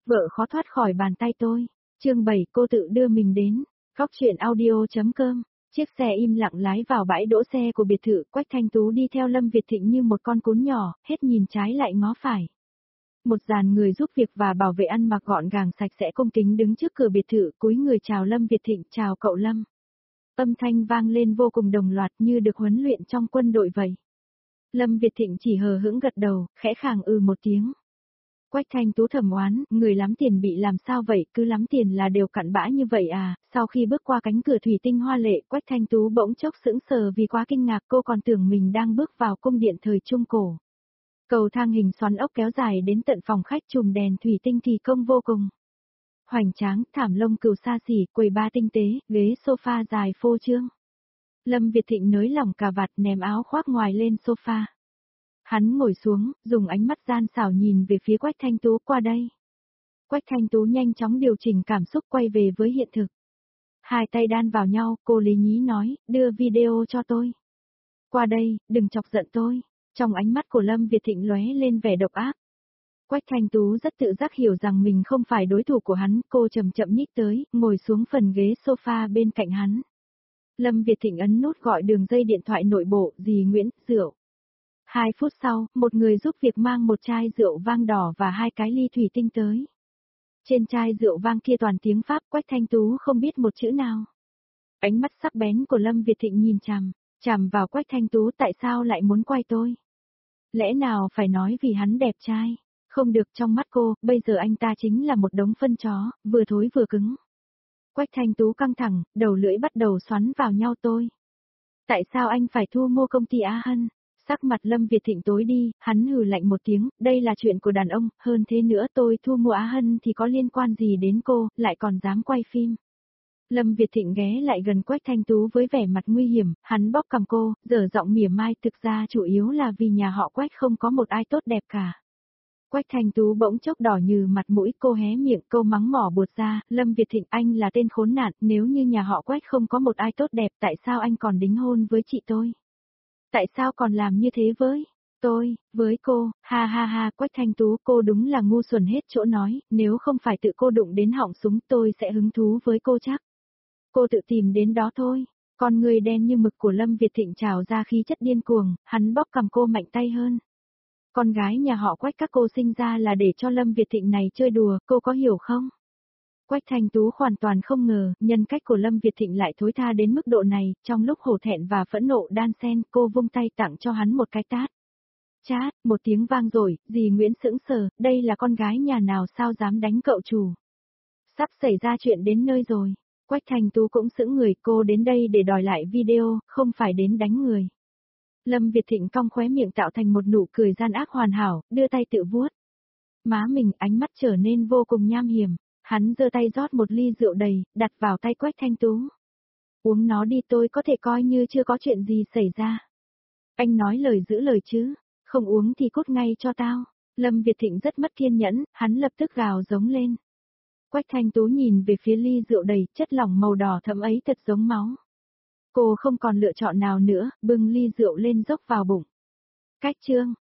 Vợ khó thoát khỏi bàn tay tôi. Chương 7 cô tự đưa mình đến. Góc truyện audio.com. Chiếc xe im lặng lái vào bãi đỗ xe của biệt thự, Quách Thanh Tú đi theo Lâm Việt Thịnh như một con cún nhỏ, hết nhìn trái lại ngó phải. Một dàn người giúp việc và bảo vệ ăn mặc gọn gàng sạch sẽ cung kính đứng trước cửa biệt thự, cúi người chào Lâm Việt Thịnh, chào cậu Lâm. Âm thanh vang lên vô cùng đồng loạt như được huấn luyện trong quân đội vậy. Lâm Việt Thịnh chỉ hờ hững gật đầu, khẽ khàng một tiếng. Quách Thanh Tú thầm oán, người lắm tiền bị làm sao vậy, cứ lắm tiền là đều cặn bã như vậy à. Sau khi bước qua cánh cửa thủy tinh hoa lệ, Quách Thanh Tú bỗng chốc sững sờ vì quá kinh ngạc, cô còn tưởng mình đang bước vào cung điện thời Trung Cổ. Cầu thang hình xoắn ốc kéo dài đến tận phòng khách, chùm đèn thủy tinh thì công vô cùng. Hoành tráng, thảm lông cừu xa xỉ, quầy ba tinh tế, ghế sofa dài phô trương. Lâm Việt Thịnh nới lỏng cà vạt, ném áo khoác ngoài lên sofa. Hắn ngồi xuống, dùng ánh mắt gian xảo nhìn về phía Quách Thanh Tú, qua đây. Quách Thanh Tú nhanh chóng điều chỉnh cảm xúc, quay về với hiện thực. Hai tay đan vào nhau, cô lý nhí nói, đưa video cho tôi. Qua đây, đừng chọc giận tôi. Trong ánh mắt của Lâm Việt Thịnh lóe lên vẻ độc ác. Quách Thanh Tú rất tự giác hiểu rằng mình không phải đối thủ của hắn, cô chậm chậm nhích tới, ngồi xuống phần ghế sofa bên cạnh hắn. Lâm Việt Thịnh ấn nút gọi đường dây điện thoại nội bộ, dì Nguyễn, rượu. 2 phút sau, một người giúp việc mang một chai rượu vang đỏ và 2 cái ly thủy tinh tới. Trên chai rượu vang kia toàn tiếng Pháp, Quách Thanh Tú không biết một chữ nào. Ánh mắt sắc bén của Lâm Việt Thịnh nhìn chằm vào Quách Thanh Tú, tại sao lại muốn quay tôi? Lẽ nào phải nói vì hắn đẹp trai? Không được, trong mắt cô, bây giờ anh ta chính là một đống phân chó, vừa thối vừa cứng. Quách Thanh Tú căng thẳng, đầu lưỡi bắt đầu xoắn vào nhau tôi. Tại sao anh phải thu mua công ty Á Hân? Sắc mặt Lâm Việt Thịnh tối đi, hắn hừ lạnh một tiếng, đây là chuyện của đàn ông, hơn thế nữa tôi thu mua Á Hân thì có liên quan gì đến cô, lại còn dám quay phim. Lâm Việt Thịnh ghé lại gần Quách Thanh Tú với vẻ mặt nguy hiểm, hắn bóp cằm cô, dở giọng mỉa mai, thực ra chủ yếu là vì nhà họ Quách không có một ai tốt đẹp cả. Quách Thanh Tú bỗng chốc đỏ như mặt mũi, cô hé miệng, câu mắng mỏ buột ra, Lâm Việt Thịnh, anh là tên khốn nạn, nếu như nhà họ Quách không có một ai tốt đẹp, tại sao anh còn đính hôn với chị tôi? Tại sao còn làm như thế với với cô, ha ha ha, Quách Thanh Tú, cô đúng là ngu xuẩn hết chỗ nói, nếu không phải tự cô đụng đến họng súng tôi sẽ hứng thú với cô chắc. Cô tự tìm đến đó thôi. Con người đen như mực của Lâm Việt Thịnh trào ra khí chất điên cuồng, hắn bóp cầm cô mạnh tay hơn. Con gái nhà họ Quách các cô sinh ra là để cho Lâm Việt Thịnh này chơi đùa, cô có hiểu không? Quách Thanh Tú hoàn toàn không ngờ, nhân cách của Lâm Việt Thịnh lại thối tha đến mức độ này, trong lúc hổ thẹn và phẫn nộ đan xen, cô vung tay tặng cho hắn một cái tát. Chát, một tiếng vang rồi, dì Nguyễn sững sờ, đây là con gái nhà nào sao dám đánh cậu chủ. Sắp xảy ra chuyện đến nơi rồi. Quách Thanh Tú cũng sững người, cô đến đây để đòi lại video, không phải đến đánh người. Lâm Việt Thịnh cong khóe miệng tạo thành một nụ cười gian ác hoàn hảo, đưa tay tự vuốt má mình, ánh mắt trở nên vô cùng nham hiểm. Hắn giơ tay rót một ly rượu đầy, đặt vào tay Quách Thanh Tú. Uống nó đi, tôi có thể coi như chưa có chuyện gì xảy ra. Anh nói lời giữ lời chứ, không uống thì cút ngay cho tao. Lâm Việt Thịnh rất mất kiên nhẫn, hắn lập tức gào giống lên. Quách Thanh Tú nhìn về phía ly rượu đầy, chất lỏng màu đỏ thẫm ấy thật giống máu. Cô không còn lựa chọn nào nữa, bưng ly rượu lên dốc vào bụng. Cách chương.